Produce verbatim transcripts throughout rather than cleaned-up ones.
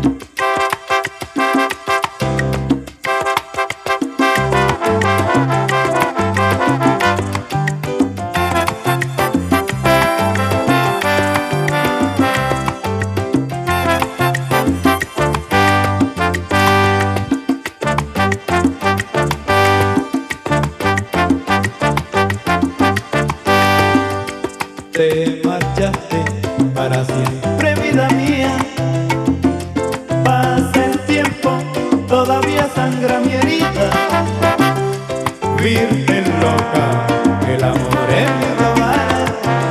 Te marchaste para siempre, vida mía. Pasa el tiempo, todavía sangra mi herida. Virgen loca, el amor es mi robar,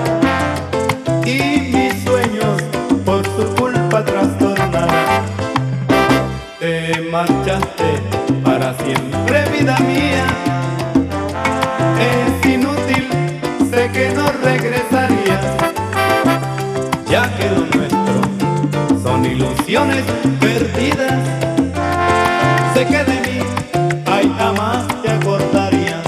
y mis sueños por tu culpa trastornar. Te marchaste para siempre, vida mía. Es inútil, sé que no regresarías, ya que lo nuestro son ilusiones perdidas. Sé que de mí ay jamás te acordarías.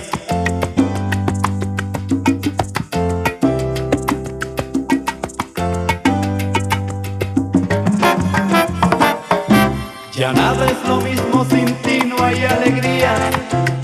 Ya nada es lo mismo, sin ti no hay alegría.